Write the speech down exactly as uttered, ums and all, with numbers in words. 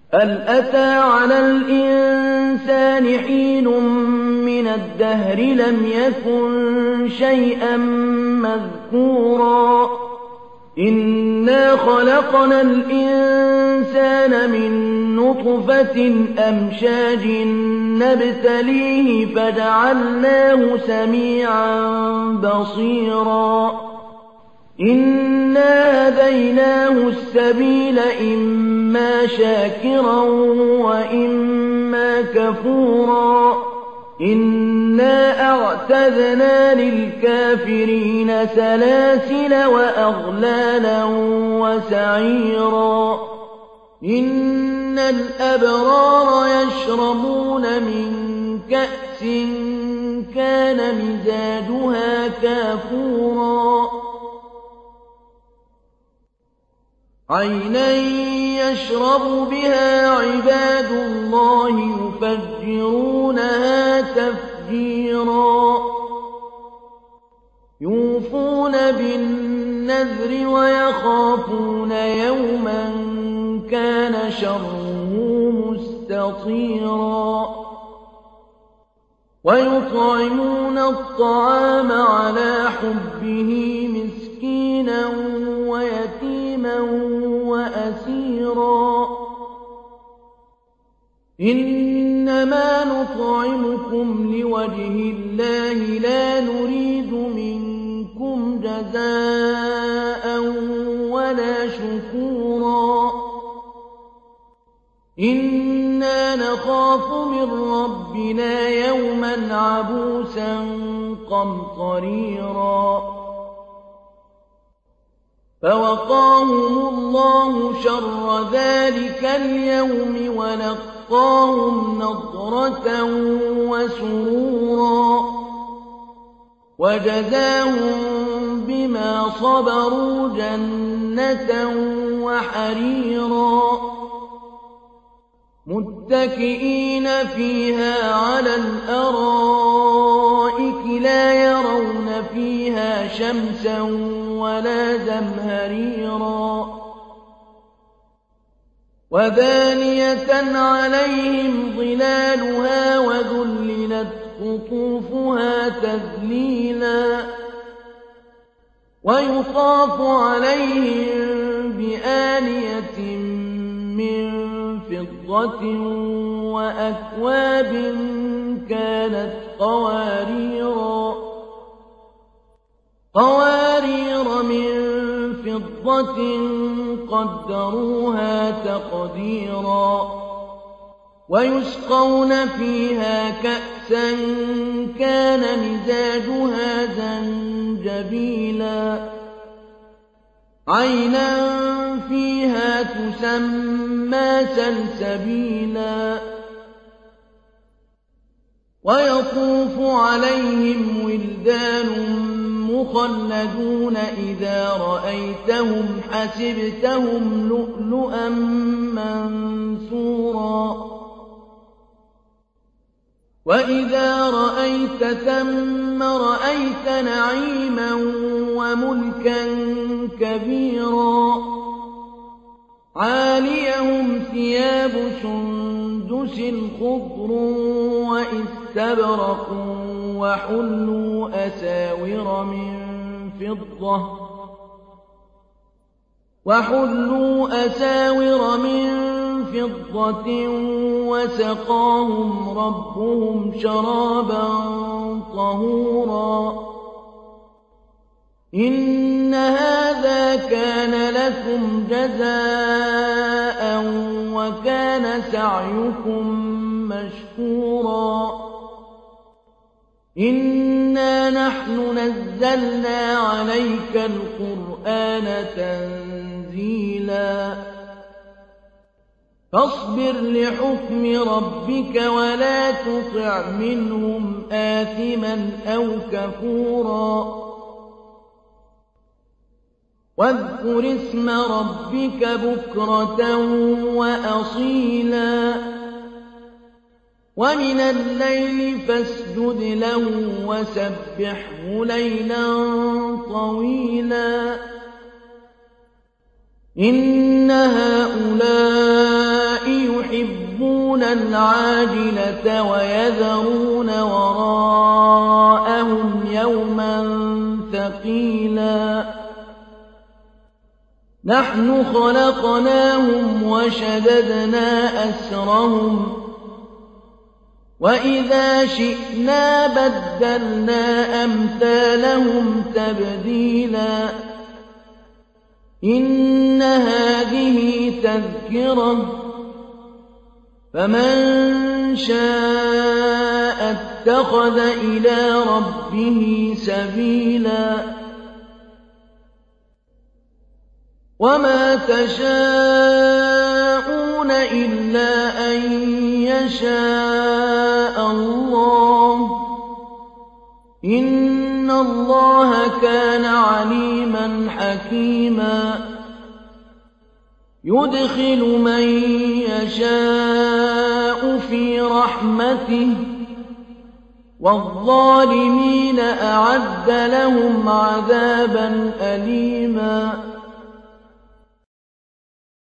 هل أتى على الإنسان حين من الدهر لم يكن شيئا مذكورا إنا خلقنا الإنسان من نطفة أمشاج نبتليه فجعلناه سميعا بصيرا إنا هديناه السبيل إما شاكرا وإما كفورا إنا أعتدنا للكافرين سلاسل وأغلالا وسعيرا إن الأبرار يشربون من كأس كان مزاجها كافورا عينا يشرب بها عباد الله يفجرونها تفجيرا يوفون بالنذر ويخافون يوما كان شره مستطيرا ويطعمون الطعام على حبه مسكينا ويتيما وأسيرا إنما نطعمكم لوجه الله لا نريد منكم جزاء ولا شكورا إنا نخاف من ربنا يوما عبوسا قمطريرا فوقاهم الله شر ذلك اليوم ولقاهم نضرة وسرورا وجزاهم بما صبروا جنة وحريرا متكئين فيها على الأرائك لا يرون فيها شمسا ولا زمهريرا ودانية عليهم ظلالها وذللت قطوفها تذليلا ويطاف عليهم بآنية من فضة وأكواب كانت قواريرا قوارير من فضة قدروها تقديرا ويسقون فيها كأسا كان مزاجها زنجبيلا عينا فيها تسمى سلسبيلا ويطوف عليهم ولدان مخلدون إذا رأيتهم حسبتهم لؤلؤا منثورا وإذا رأيت ثم رأيت نعيما وملكا كبيرا عاليهم ثياب سندس خضر واستبرق وحلوا أساور من فضة وحلوا أساور من فضة وسقاهم ربهم شرابا طهورا إن هذا كان لكم جزاء وكان سعيكم مشكورا إنا نحن نزلنا عليك القرآن تنزيلا فاصبر لحكم ربك ولا تطع منهم آثما أو كفورا واذكر اسم ربك بكرة وأصيلا ومن الليل فاسجد له وسبحه ليلا طويلا إن هؤلاء يحبون العاجلة ويذرون وراءهم يوما ثقيلا نحن خلقناهم وشددنا أسرهم وإذا شئنا بدلنا أمثالهم تبديلا إن هذه تذكرة فمن شاء اتخذ إلى ربه سبيلا وما تشاءون إلا أن يشاء الله إن الله كان عليما حكيما يدخل من يشاء في رحمته والظالمين أعد لهم عذابا أليما